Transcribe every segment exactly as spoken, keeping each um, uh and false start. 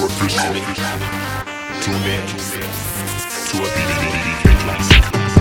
officially tune in to a D J classic.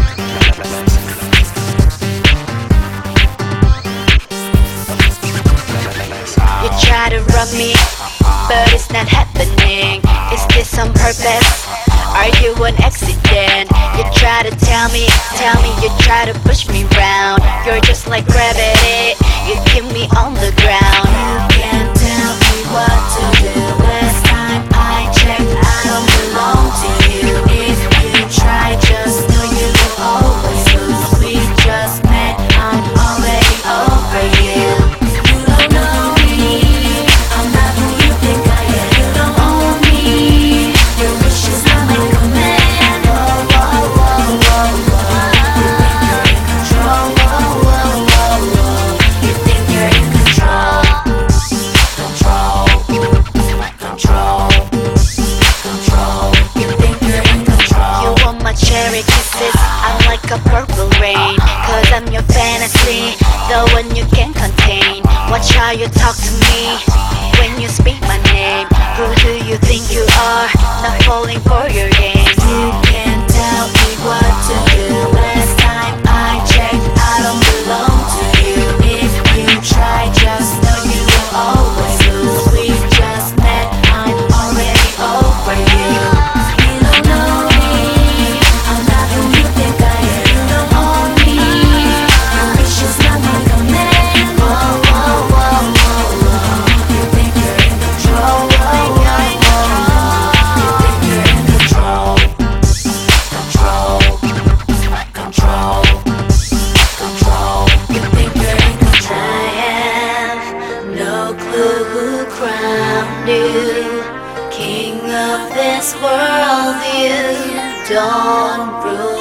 You try to rub me, but it's not happening. Is this on purpose? Are you an accident? You try to tell me, tell me you try to push me round. You're just like gravity, you keep me on the ground. You can't tell me what to do. Last time I checked, I don't belong to you. If you try, just know you will always lose. We just met, I'm already over you. You don't know me, I'm not who you think I am. You don't own me, your wish is not my command. Whoa, whoa, whoa, whoa, whoa. You think you're in control. Whoa, whoa, whoa, whoa. You think you're in control. Control, control, control. You think you're in control. You want my cherry kisses, I'm like a purple rain. Cause I'm your fantasy, the one you can't contain. Watch how you talk to me when you speak my name. Who do you think you are? Not falling for your games. You can't tell me what to do. Last time I checked, I don't belong to you. If you try, just know you will always lose. We just met, I'm already over you. You don't know me, I'm not who you think I am. You don't own me, your wish is not my command. Whoa, whoa, whoa, whoa, whoa. You think you're in control. Whoa, whoa, whoa. You think you're in control. Control, control, control. You think you're in control. I have no clue who crowned you king of this world. You don't rule.